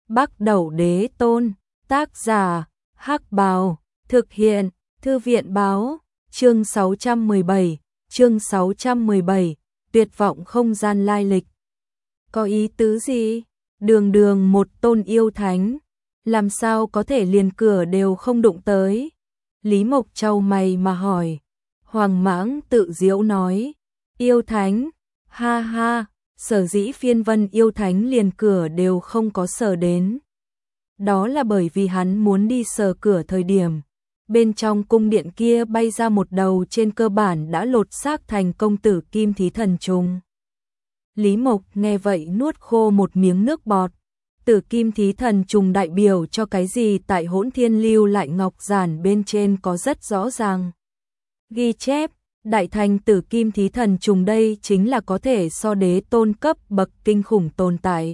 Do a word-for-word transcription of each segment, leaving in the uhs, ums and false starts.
Bắc Đẩu Đế Tôn, tác giả, Hắc Bào, thực hiện, Thư viện báo, chương sáu trăm mười bảy, chương sáu trăm mười bảy, tuyệt vọng không gian lai lịch. Có ý tứ gì? Đường đường một tôn yêu thánh, làm sao có thể liền cửa đều không đụng tới? Lý Mộc chau mày mà hỏi. Hoàng Mãng tự giễu nói, yêu thánh, ha ha, sở dĩ phiên vân yêu thánh liền cửa đều không có sờ đến. Đó là bởi vì hắn muốn đi sờ cửa thời điểm, bên trong cung điện kia bay ra một đầu trên cơ bản đã lột xác thành công tử kim thí thần trùng. Lý Mộc nghe vậy nuốt khô một miếng nước bọt. Tử kim thí thần trùng đại biểu cho cái gì tại Hỗn Thiên lưu lại ngọc giản bên trên có rất rõ ràng. Ghi chép, đại thành tử kim thí thần trùng đây chính là có thể so đế tôn cấp bậc kinh khủng tồn tại.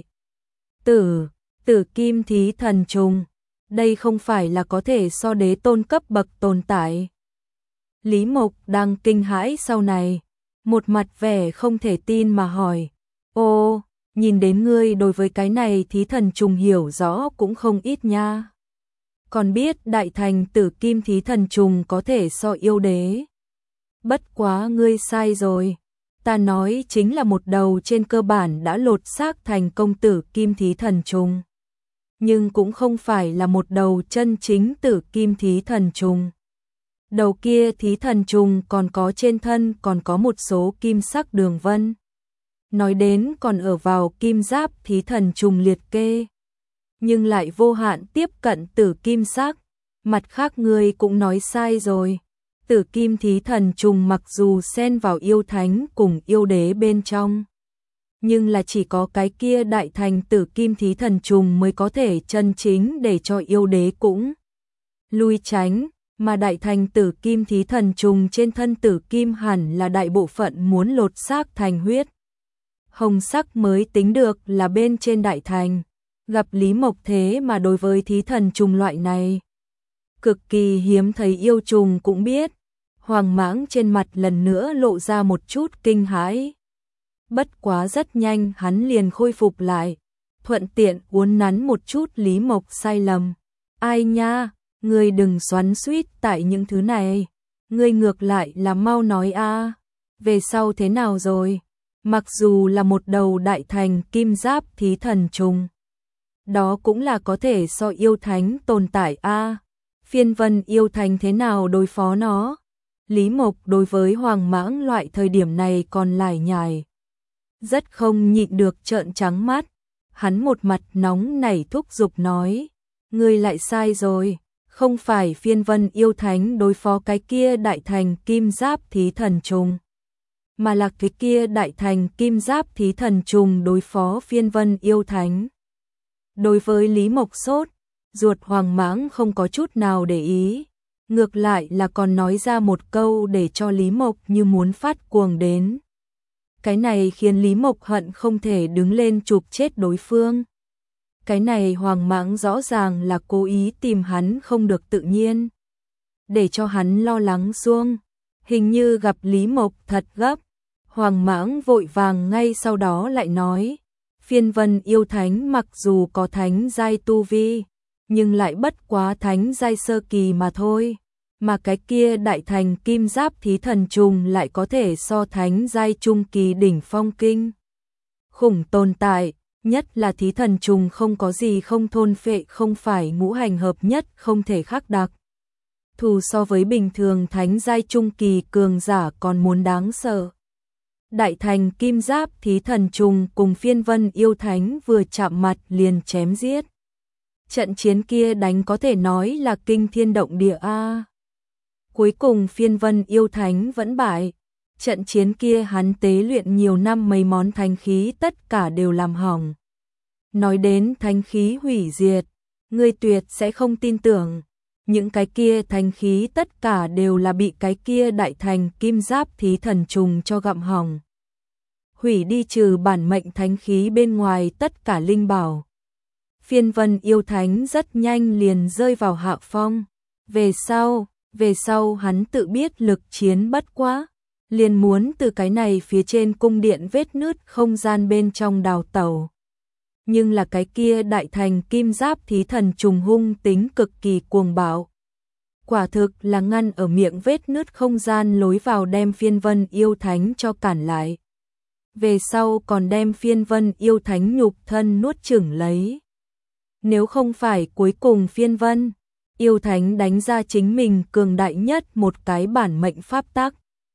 Tử, tử kim thí thần trùng, đây không phải là có thể so đế tôn cấp bậc tồn tại. Lý Mộc đang kinh hãi sau này, một mặt vẻ không thể tin mà hỏi, ô, nhìn đến ngươi đối với cái này thí thần trùng hiểu rõ cũng không ít nha. Còn biết đại thành tử kim thí thần trùng có thể so yêu đế. Bất quá ngươi sai rồi, ta nói chính là một đầu trên cơ bản đã lột xác thành công tử kim thí thần trùng. Nhưng cũng không phải là một đầu chân chính tử kim thí thần trùng. Đầu kia thí thần trùng còn có trên thân còn có một số kim sắc đường vân. Nói đến còn ở vào kim giáp thí thần trùng liệt kê. Nhưng lại vô hạn tiếp cận tử kim sắc. Mặt khác ngươi cũng nói sai rồi. Tử kim thí thần trùng mặc dù xen vào yêu thánh cùng yêu đế bên trong. Nhưng là chỉ có cái kia đại thành tử kim thí thần trùng mới có thể chân chính để cho yêu đế cũng lui tránh. Mà đại thành tử kim thí thần trùng trên thân tử kim hẳn là đại bộ phận muốn lột xác thành huyết hồng sắc mới tính được là bên trên đại thành. Gặp Lý Mộc thế mà đối với thí thần trùng loại này cực kỳ hiếm thấy yêu trùng cũng biết. Hoàng Mãng trên mặt lần nữa lộ ra một chút kinh hãi. Bất quá rất nhanh hắn liền khôi phục lại, thuận tiện uốn nắn một chút Lý Mộc sai lầm. Ai nha, ngươi đừng xoắn xuýt tại những thứ này, ngươi ngược lại là mau nói a, về sau thế nào rồi? Mặc dù là một đầu đại thành kim giáp thí thần trùng, đó cũng là có thể so yêu thánh tồn tại a. Phiên vân yêu thánh thế nào đối phó nó? Lý Mộc đối với Hoàng Mãng loại thời điểm này còn lải nhải, rất không nhịn được trợn trắng mắt. Hắn một mặt nóng nảy thúc giục nói, ngươi lại sai rồi, không phải phiên vân yêu thánh đối phó cái kia đại thành kim giáp thí thần trùng, mà là cái kia đại thành kim giáp thí thần trùng đối phó phiên vân yêu thánh. Đối với Lý Mộc sốt ruột, Hoàng Mãng không có chút nào để ý, ngược lại là còn nói ra một câu để cho Lý Mộc như muốn phát cuồng đến. Cái này khiến Lý Mộc hận không thể đứng lên chụp chết đối phương. Cái này Hoàng Mãng rõ ràng là cố ý tìm hắn không được tự nhiên, để cho hắn lo lắng xuông. Hình như gặp Lý Mộc thật gấp, Hoàng Mãng vội vàng ngay sau đó lại nói, phiên vân yêu thánh mặc dù có thánh giai tu vi, nhưng lại bất quá thánh giai sơ kỳ mà thôi. Mà cái kia đại thành kim giáp thí thần trùng lại có thể so thánh giai trung kỳ đỉnh phong kinh khủng tồn tại, nhất là thí thần trùng không có gì không thôn phệ, không phải ngũ hành hợp nhất, không thể khắc đặc thù, so với bình thường thánh giai trung kỳ cường giả còn muốn đáng sợ. Đại thành kim giáp thí thần trùng cùng phiên vân yêu thánh vừa chạm mặt liền chém giết. Trận chiến kia đánh có thể nói là kinh thiên động địa a. Cuối cùng phiên vân yêu thánh vẫn bại. Trận chiến kia hắn tế luyện nhiều năm mấy món thánh khí tất cả đều làm hỏng. Nói đến thánh khí hủy diệt, ngươi tuyệt sẽ không tin tưởng. Những cái kia thánh khí tất cả đều là bị cái kia đại thành kim giáp thí thần trùng cho gặm hỏng. Hủy đi trừ bản mệnh thánh khí bên ngoài tất cả linh bảo. Phiên vân yêu thánh rất nhanh liền rơi vào hạ phong. Về sau, về sau hắn tự biết lực chiến bất quá, liền muốn từ cái này phía trên cung điện vết nứt không gian bên trong đào tẩu. nhưng là cái kia đại thành kim giáp thí thần trùng hung tính cực kỳ cuồng bạo. Quả thực là ngăn ở miệng vết nứt không gian lối vào đem phiên vân yêu thánh cho cản lại. Về sau còn đem phiên vân yêu thánh nhục thân nuốt chửng lấy. Nếu không phải cuối cùng phiên vân yêu thánh đánh ra chính mình cường đại nhất một cái bản mệnh pháp tắc,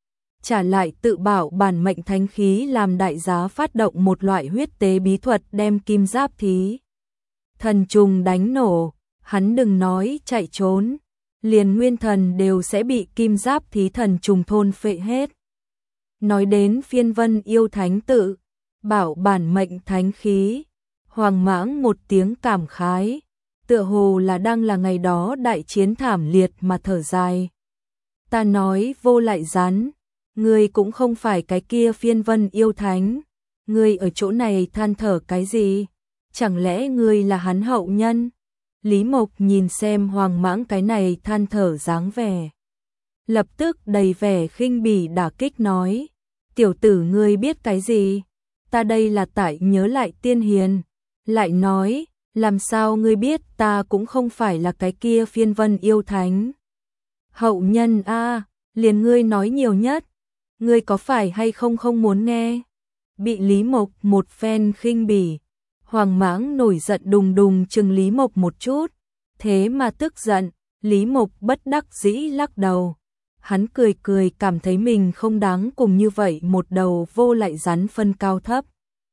trả lại tự bảo bản mệnh thánh khí làm đại giá phát động một loại huyết tế bí thuật đem kim giáp thí thần trùng đánh nổ, hắn đừng nói chạy trốn, liền nguyên thần đều sẽ bị kim giáp thí thần trùng thôn phệ hết. Nói đến phiên vân yêu thánh tự bảo bản mệnh thánh khí, Hoàng Mãng một tiếng cảm khái, tựa hồ là đang là ngày đó đại chiến thảm liệt mà thở dài. Ta nói Vô Lại Rắn, ngươi cũng không phải cái kia phiên vân yêu thánh, ngươi ở chỗ này than thở cái gì? Chẳng lẽ ngươi là hắn hậu nhân? Lý Mộc nhìn xem Hoàng Mãng cái này than thở dáng vẻ, lập tức đầy vẻ khinh bỉ đả kích nói, tiểu tử ngươi biết cái gì? Ta đây là tại nhớ lại tiên hiền. Lại nói, làm sao ngươi biết ta cũng không phải là cái kia phiên vân yêu thánh? Hậu nhân a, liền ngươi nói nhiều nhất, ngươi có phải hay không không muốn nghe? Bị Lý Mộc một phen khinh bỉ, Hoàng Mãng nổi giận đùng đùng chừng Lý Mộc một chút, thế mà tức giận, Lý Mộc bất đắc dĩ lắc đầu. Hắn cười cười cảm thấy mình không đáng cùng như vậy một đầu vô lại rắn phân cao thấp.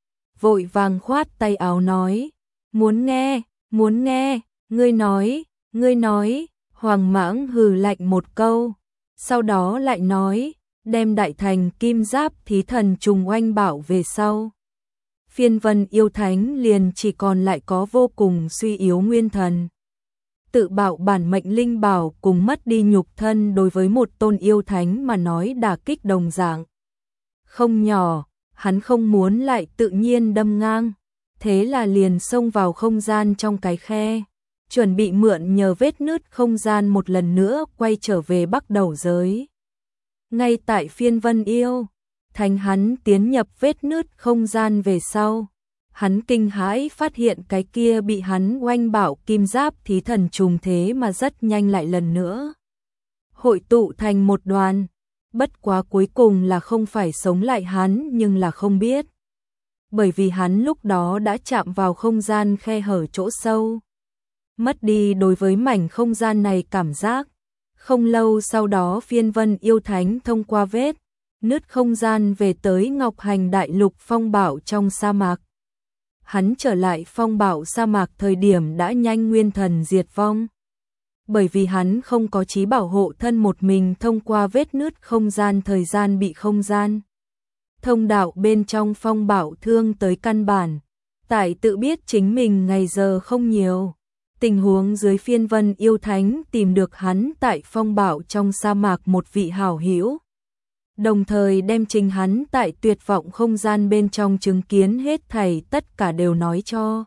Vội vàng khoát tay áo nói, muốn nghe, muốn nghe, ngươi nói, ngươi nói, Hoàng Mãng hừ lạnh một câu, sau đó lại nói, đem đại thành kim giáp thí thần trùng oanh bảo về sau. Phiên vân yêu thánh liền chỉ còn lại có vô cùng suy yếu nguyên thần. Tự bảo bản mệnh linh bảo cùng mất đi nhục thân đối với một tôn yêu thánh mà nói đả kích đồng dạng không nhỏ, hắn không muốn lại tự nhiên đâm ngang, thế là liền xông vào không gian trong cái khe, chuẩn bị mượn nhờ vết nứt không gian một lần nữa quay trở về Bắc Đầu giới. Ngay tại phiên vân yêu thánh hắn tiến nhập vết nứt không gian về sau, hắn kinh hãi phát hiện cái kia bị hắn oanh bảo kim giáp thí thần trùng thế mà rất nhanh lại lần nữa hội tụ thành một đoàn, bất quá cuối cùng là không phải sống lại hắn nhưng là không biết. Bởi vì hắn lúc đó đã chạm vào không gian khe hở chỗ sâu, mất đi đối với mảnh không gian này cảm giác. Không lâu sau đó phiên vân yêu thánh thông qua vết nứt không gian về tới Ngọc Hành Đại Lục phong bảo trong sa mạc. Hắn trở lại phong bảo sa mạc thời điểm đã nhanh nguyên thần diệt vong. Bởi vì hắn không có trí bảo hộ thân một mình thông qua vết nứt không gian thời gian bị không gian thông đạo bên trong phong bảo thương tới căn bản. Tại tự biết chính mình ngày giờ không nhiều. Tình huống dưới phiên vân yêu thánh tìm được hắn tại phong bảo trong sa mạc một vị hảo hữu. Đồng thời đem trình hắn tại tuyệt vọng không gian bên trong chứng kiến hết thảy tất cả đều nói cho.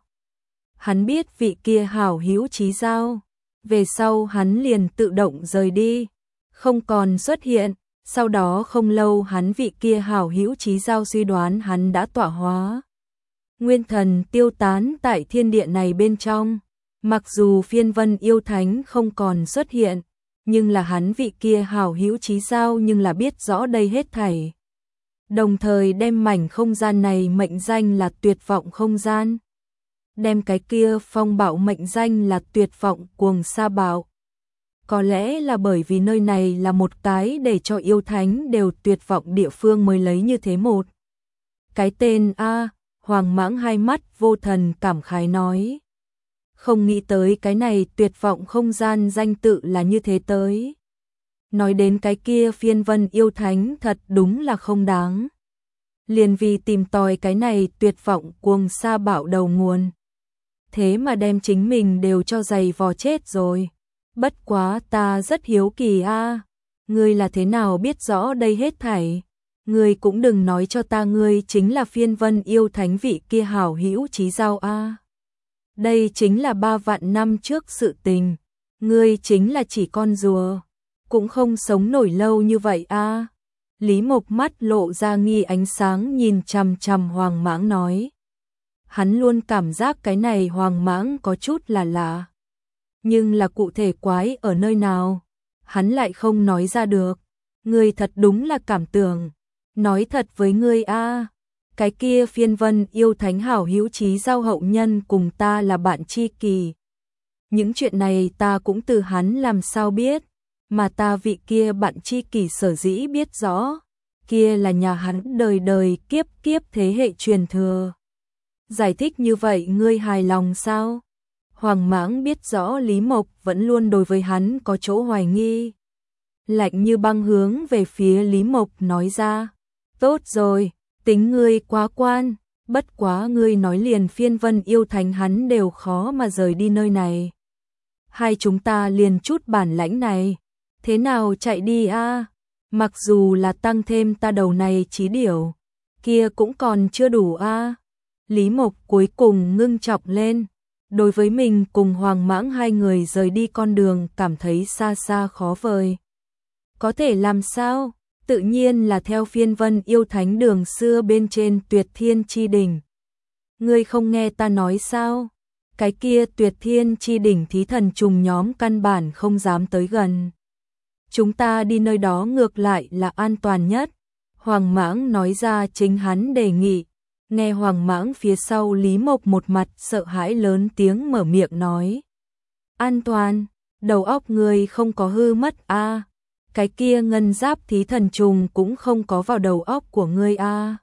Hắn biết vị kia hảo hữu chí giao. Về sau hắn liền tự động rời đi, không còn xuất hiện. Sau đó không lâu hắn vị kia hảo hữu chí giao suy đoán hắn đã tọa hóa. Nguyên thần tiêu tán tại thiên địa này bên trong. Mặc dù phiên vân yêu thánh không còn xuất hiện, nhưng là hắn vị kia hảo hữu chí giao nhưng là biết rõ đây hết thảy. Đồng thời đem mảnh không gian này mệnh danh là tuyệt vọng không gian. Đem cái kia phong bảo mệnh danh là tuyệt vọng cuồng sa bảo. Có lẽ là bởi vì nơi này là một cái để cho yêu thánh đều tuyệt vọng địa phương mới lấy như thế một. Cái tên A, Hoàng Mãng hai mắt vô thần cảm khái nói. Không nghĩ tới cái này tuyệt vọng không gian danh tự là như thế tới. Nói đến cái kia phiên vân yêu thánh thật đúng là không đáng. Liền vì tìm tòi cái này tuyệt vọng cuồng sa bảo đầu nguồn. Thế mà đem chính mình đều cho giày vò chết rồi. Bất quá ta rất hiếu kỳ a, ngươi là thế nào biết rõ đây hết thảy? Ngươi cũng đừng nói cho ta ngươi chính là phiên vân yêu thánh vị kia hảo hữu chí giao a. Đây chính là ba vạn năm trước sự tình, ngươi chính là chỉ con rùa, cũng không sống nổi lâu như vậy a. Lý Mộc mắt lộ ra nghi ánh sáng nhìn chằm chằm Hoàng Mãng nói. hắn luôn cảm giác cái này Hoàng Mãng có chút là lạ. Nhưng là cụ thể quái ở nơi nào, hắn lại không nói ra được. Ngươi thật đúng là cảm tưởng. Nói thật với ngươi a, cái kia phiên vân yêu thánh hảo hữu trí giao hậu nhân cùng ta là bạn tri kỷ. Những chuyện này ta cũng từ hắn làm sao biết, mà ta vị kia bạn tri kỷ sở dĩ biết rõ, kia là nhà hắn đời đời kiếp kiếp thế hệ truyền thừa. Giải thích như vậy ngươi hài lòng sao? Hoàng Mãng biết rõ Lý Mộc vẫn luôn đối với hắn có chỗ hoài nghi. Lạnh như băng hướng về phía Lý Mộc nói ra, tốt rồi, tính ngươi quá quan, bất quá ngươi nói liền phiên vân yêu thánh hắn đều khó mà rời đi nơi này. Hai chúng ta liền chút bản lãnh này, thế nào chạy đi a? Mặc dù là tăng thêm ta đầu này trí điểu, kia cũng còn chưa đủ a. Lý Mộc cuối cùng ngưng trọng lên, đối với mình cùng Hoàng Mãng hai người rời đi con đường cảm thấy xa xa khó vời. Có thể làm sao? Tự nhiên là theo phiên vân yêu thánh đường xưa bên trên Tuyệt Thiên Chi Đỉnh. Ngươi không nghe ta nói sao? Cái kia Tuyệt Thiên Chi Đỉnh thí thần trùng nhóm căn bản không dám tới gần. Chúng ta đi nơi đó ngược lại là an toàn nhất. Hoàng Mãng nói ra chính hắn đề nghị. Nghe Hoàng Mãng phía sau Lý Mộc một mặt sợ hãi lớn tiếng mở miệng nói. An toàn, đầu óc ngươi không có hư mất a? À, cái kia ngân giáp thí thần trùng cũng không có vào đầu óc của ngươi a. À,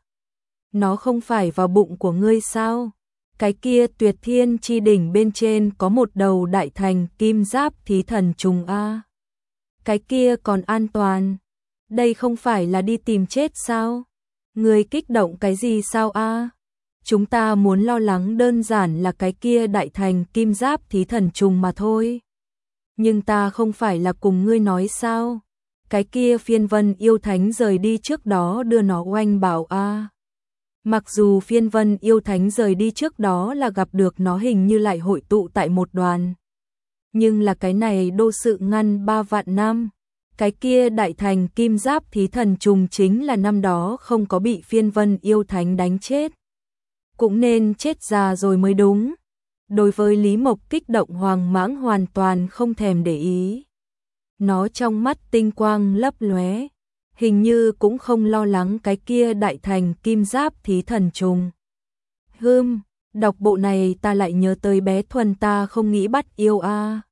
nó không phải vào bụng của ngươi sao? Cái kia Tuyệt Thiên Chi Đỉnh bên trên có một đầu đại thành kim giáp thí thần trùng a. À, cái kia còn an toàn. Đây không phải là đi tìm chết sao? Ngươi kích động cái gì sao a? À? Chúng ta muốn lo lắng đơn giản là cái kia đại thành kim giáp thí thần trùng mà thôi. Nhưng ta không phải là cùng ngươi nói sao? Cái kia phiên vân yêu thánh rời đi trước đó đưa nó oanh bảo a. À. Mặc dù phiên vân yêu thánh rời đi trước đó là gặp được nó hình như lại hội tụ tại một đoàn. Nhưng là cái này đô sự ngăn ba vạn năm. Cái kia đại thành kim giáp thí thần trùng chính là năm đó không có bị phiên vân yêu thánh đánh chết. Cũng nên chết già rồi mới đúng. Đối với Lý Mộc kích động Hoàng Mãng hoàn toàn không thèm để ý. Nó trong mắt tinh quang lấp lóe, hình như cũng không lo lắng cái kia đại thành kim giáp thí thần trùng. Hừm, đọc bộ này ta lại nhớ tới bé Thuần ta không nghĩ bắt yêu a.